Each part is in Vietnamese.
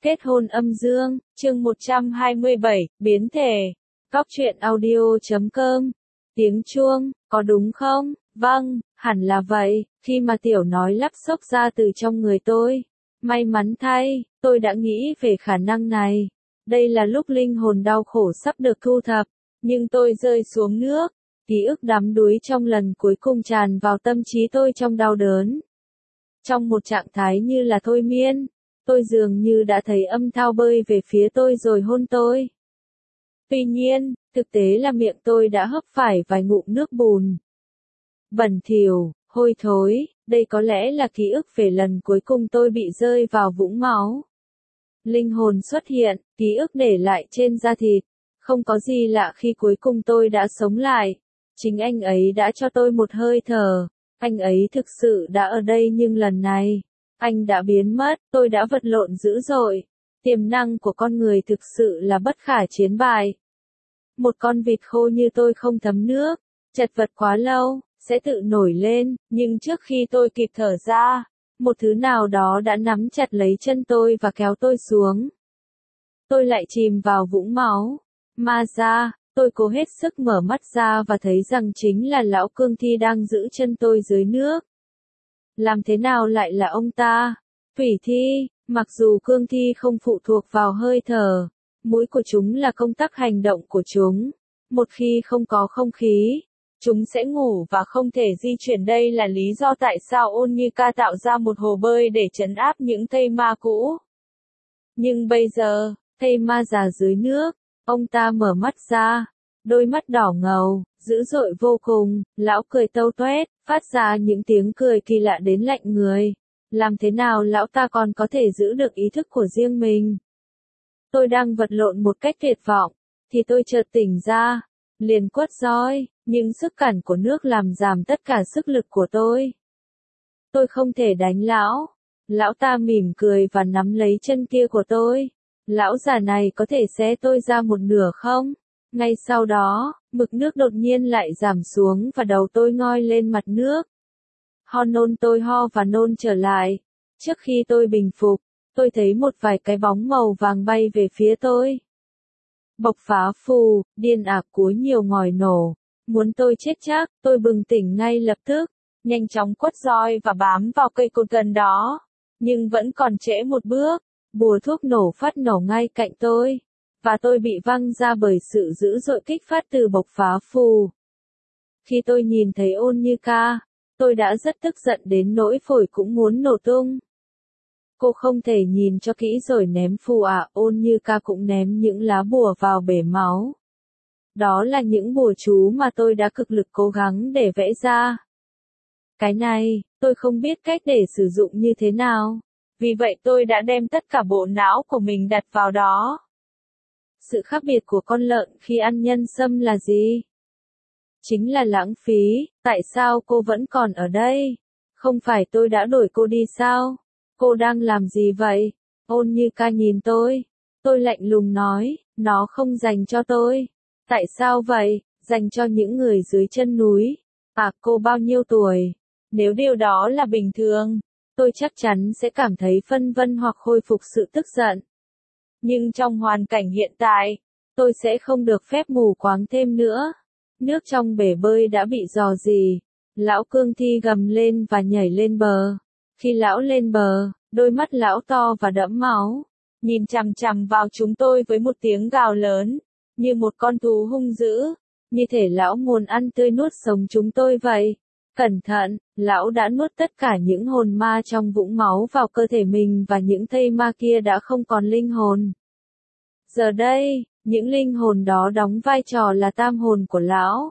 Kết hôn âm dương, chương 127, biến thể. Góc truyện audio.com. Tiếng chuông, có đúng không? Vâng, hẳn là vậy, khi mà tiểu nói lắp xốc ra từ trong người tôi. May mắn thay, tôi đã nghĩ về khả năng này. Đây là lúc linh hồn đau khổ sắp được thu thập, nhưng tôi rơi xuống nước. Ký ức đắm đuối trong lần cuối cùng tràn vào tâm trí tôi trong đau đớn. Trong một trạng thái như là thôi miên. Tôi dường như đã thấy âm thao bơi về phía tôi rồi hôn tôi. Tuy nhiên, thực tế là miệng tôi đã hấp phải vài ngụm nước bùn. Bẩn thỉu, hôi thối, đây có lẽ là ký ức về lần cuối cùng tôi bị rơi vào vũng máu. Linh hồn xuất hiện, ký ức để lại trên da thịt. Không có gì lạ khi cuối cùng tôi đã sống lại. Chính anh ấy đã cho tôi một hơi thở. Anh ấy thực sự đã ở đây nhưng lần này. Anh đã biến mất, tôi đã vật lộn dữ dội. Tiềm năng của con người thực sự là bất khả chiến bại. Một con vịt khô như tôi không thấm nước, chật vật quá lâu, sẽ tự nổi lên, nhưng trước khi tôi kịp thở ra, một thứ nào đó đã nắm chặt lấy chân tôi và kéo tôi xuống. Tôi lại chìm vào vũng máu. Ma ra, tôi cố hết sức mở mắt ra và thấy rằng chính là lão cương thi đang giữ chân tôi dưới nước. Làm thế nào lại là ông ta? Thủy thi, mặc dù cương thi không phụ thuộc vào hơi thở, mũi của chúng là công tắc hành động của chúng. Một khi không có không khí, chúng sẽ ngủ và không thể di chuyển. Đây là lý do tại sao Ôn Như Ca tạo ra một hồ bơi để trấn áp những thây ma cũ. Nhưng bây giờ, thây ma già dưới nước, ông ta mở mắt ra, đôi mắt đỏ ngầu, dữ dội vô cùng, lão cười tâu tuét, phát ra những tiếng cười kỳ lạ đến lạnh người. Làm thế nào lão ta còn có thể giữ được ý thức của riêng mình? Tôi đang vật lộn một cách tuyệt vọng, thì tôi chợt tỉnh ra, liền quất roi, nhưng sức cản của nước làm giảm tất cả sức lực của tôi. Tôi không thể đánh lão. Lão ta mỉm cười và nắm lấy chân kia của tôi. Lão già này có thể xé tôi ra một nửa không? Ngay sau đó, mực nước đột nhiên lại giảm xuống và đầu tôi ngoi lên mặt nước. Ho nôn tôi ho và nôn trở lại. Trước khi tôi bình phục, tôi thấy một vài cái bóng màu vàng bay về phía tôi. Bộc phá phù, điên ạc cuối nhiều ngòi nổ. Muốn tôi chết chắc, tôi bừng tỉnh ngay lập tức. Nhanh chóng quất roi và bám vào cây cột gần đó. Nhưng vẫn còn trễ một bước. Bùa thuốc nổ phát nổ ngay cạnh tôi. Và tôi bị văng ra bởi sự dữ dội kích phát từ bộc phá phù. Khi tôi nhìn thấy Ôn Như Ca, tôi đã rất tức giận đến nỗi phổi cũng muốn nổ tung. Cô không thể nhìn cho kỹ rồi ném phù à? Ôn Như Ca cũng ném những lá bùa vào bể máu. Đó là những bùa chú mà tôi đã cực lực cố gắng để vẽ ra. Cái này, tôi không biết cách để sử dụng như thế nào. Vì vậy tôi đã đem tất cả bộ não của mình đặt vào đó. Sự khác biệt của con lợn khi ăn nhân sâm là gì? Chính là lãng phí. Tại sao cô vẫn còn ở đây? Không phải tôi đã đuổi cô đi sao? Cô đang làm gì vậy? Ôn Như Ca nhìn tôi. Tôi lạnh lùng nói, nó không dành cho tôi. Tại sao vậy? Dành cho những người dưới chân núi. À, cô bao nhiêu tuổi? Nếu điều đó là bình thường, tôi chắc chắn sẽ cảm thấy phân vân hoặc khôi phục sự tức giận. Nhưng trong hoàn cảnh hiện tại, tôi sẽ không được phép mù quáng thêm nữa. Nước trong bể bơi đã bị rò rỉ. Lão cương thi gầm lên và nhảy lên bờ. Khi lão lên bờ, đôi mắt lão to và đẫm máu, nhìn chằm chằm vào chúng tôi với một tiếng gào lớn, như một con thú hung dữ, như thể lão muốn ăn tươi nuốt sống chúng tôi vậy. Cẩn thận, lão đã nuốt tất cả những hồn ma trong vũng máu vào cơ thể mình và những thây ma kia đã không còn linh hồn. Giờ đây, những linh hồn đó đóng vai trò là tam hồn của lão.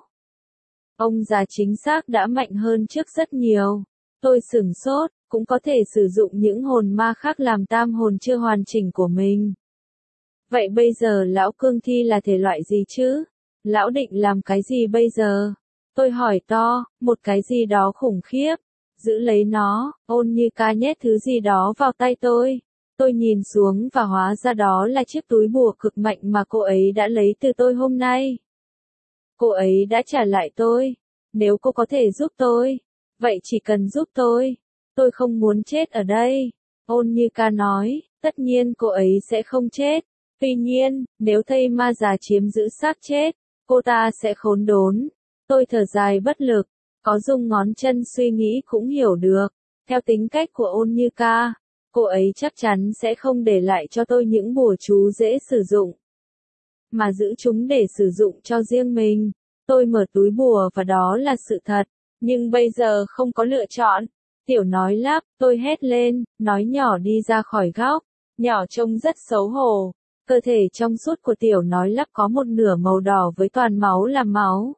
Ông già chính xác đã mạnh hơn trước rất nhiều. Tôi sửng sốt, cũng có thể sử dụng những hồn ma khác làm tam hồn chưa hoàn chỉnh của mình. Vậy bây giờ lão cương thi là thể loại gì chứ? Lão định làm cái gì bây giờ? Tôi hỏi to, một cái gì đó khủng khiếp. Giữ lấy nó. Ôn Như Ca nhét thứ gì đó vào tay tôi. Tôi nhìn xuống và hóa ra đó là chiếc túi bùa cực mạnh mà cô ấy đã lấy từ tôi hôm nay. Cô ấy đã trả lại tôi. Nếu cô có thể giúp tôi, vậy chỉ cần giúp tôi. Tôi không muốn chết ở đây. Ôn Như Ca nói, Tất nhiên cô ấy sẽ không chết. Tuy nhiên, nếu thây ma già chiếm giữ xác chết, cô ta sẽ khốn đốn. Tôi thở dài bất lực, có dùng ngón chân suy nghĩ cũng hiểu được. Theo tính cách của Ôn Như Ca, cô ấy chắc chắn sẽ không để lại cho tôi những bùa chú dễ sử dụng, mà giữ chúng để sử dụng cho riêng mình. Tôi mở túi bùa và đó là sự thật. Nhưng bây giờ không có lựa chọn. Tiểu nói lắp, tôi hét lên, nói nhỏ đi ra khỏi góc. Nhỏ trông rất xấu hổ. Cơ thể trong suốt của tiểu nói lắp có một nửa màu đỏ với toàn máu là máu.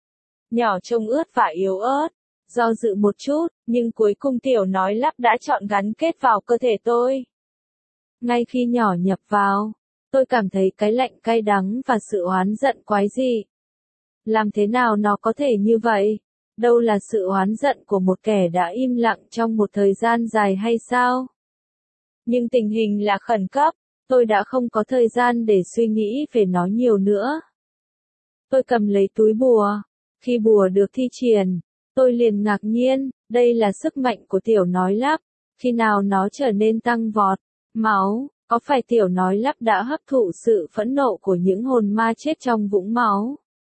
Nhỏ trông ướt và yếu ớt. Do dự một chút, nhưng cuối cùng tiểu nói lắp đã chọn gắn kết vào cơ thể tôi. Ngay khi nhỏ nhập vào, tôi cảm thấy cái lạnh cay đắng và sự oán giận quái dị. Làm thế nào nó có thể như vậy? Đâu là sự oán giận của một kẻ đã im lặng trong một thời gian dài hay sao? Nhưng tình hình là khẩn cấp, tôi đã không có thời gian để suy nghĩ về nó nhiều nữa. Tôi cầm lấy túi bùa. Khi bùa được thi triển, tôi liền ngạc nhiên, đây là sức mạnh của tiểu nói lắp. Khi nào nó trở nên tăng vọt? Máu, có phải tiểu nói lắp đã hấp thụ sự phẫn nộ của những hồn ma chết trong vũng máu?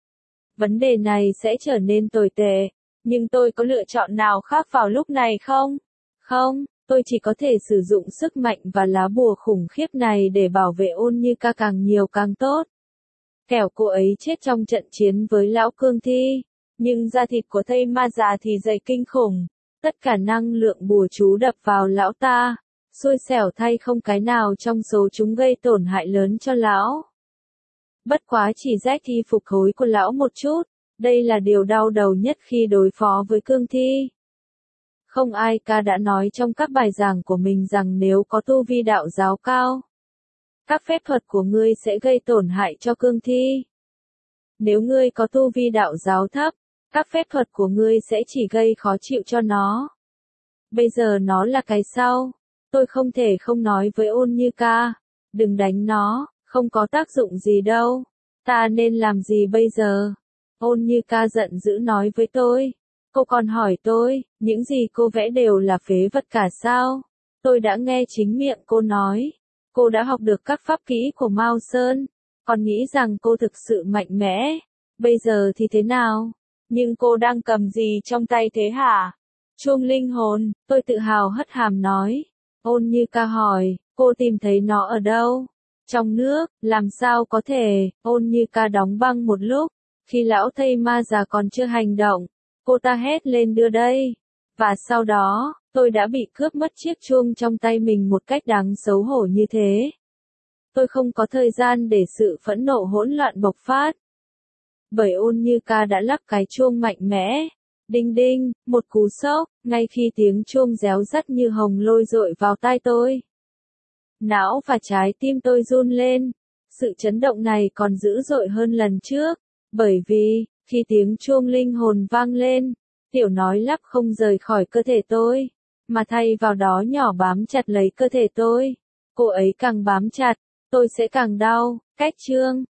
Vấn đề này sẽ trở nên tồi tệ, nhưng tôi có lựa chọn nào khác vào lúc này không? Không, tôi chỉ có thể sử dụng sức mạnh và lá bùa khủng khiếp này để bảo vệ Ôn Như Ca càng nhiều càng tốt. Kẻo cô ấy chết trong trận chiến với lão cương thi, nhưng da thịt của thây ma già thì dày kinh khủng. Tất cả năng lượng bùa chú đập vào lão ta. Xui xẻo thay không cái nào trong số chúng gây tổn hại lớn cho lão. Bất quá chỉ rách y phục hối của lão một chút, đây là điều đau đầu nhất khi đối phó với cương thi. Không ai ca đã nói trong các bài giảng của mình rằng nếu có tu vi đạo giáo cao, các phép thuật của ngươi sẽ gây tổn hại cho cương thi. Nếu ngươi có tu vi đạo giáo thấp, các phép thuật của ngươi sẽ chỉ gây khó chịu cho nó. Bây giờ nó là cái sau. Tôi không thể không nói với Ôn Như Ca, đừng đánh nó, không có tác dụng gì đâu. Ta nên làm gì bây giờ? Ôn Như Ca giận dữ nói với tôi. Cô còn hỏi tôi, những gì cô vẽ đều là phế vật cả sao? Tôi đã nghe chính miệng cô nói. Cô đã học được các pháp kỹ của Mao Sơn, còn nghĩ rằng cô thực sự mạnh mẽ. Bây giờ thì thế nào? Nhưng cô đang cầm gì trong tay thế hả? Chuông linh hồn, tôi tự hào hất hàm nói. Ôn Như Ca hỏi, cô tìm thấy nó ở đâu? Trong nước, làm sao có thể? Ôn Như Ca đóng băng một lúc, khi lão thây ma già còn chưa hành động, cô ta hét lên đưa đây. Và sau đó, tôi đã bị cướp mất chiếc chuông trong tay mình một cách đáng xấu hổ như thế. Tôi không có thời gian để sự phẫn nộ hỗn loạn bộc phát. Bởi Ôn Như Ca đã lắc cái chuông mạnh mẽ. Đinh đinh, một cú sốc, ngay khi tiếng chuông réo rắt như hồng lôi dội vào tai tôi. Não và trái tim tôi run lên. Sự chấn động này còn dữ dội hơn lần trước, bởi vì, khi tiếng chuông linh hồn vang lên, tiểu nói lắp không rời khỏi cơ thể tôi, mà thay vào đó nhỏ bám chặt lấy cơ thể tôi. Cô ấy càng bám chặt, tôi sẽ càng đau. Cách chương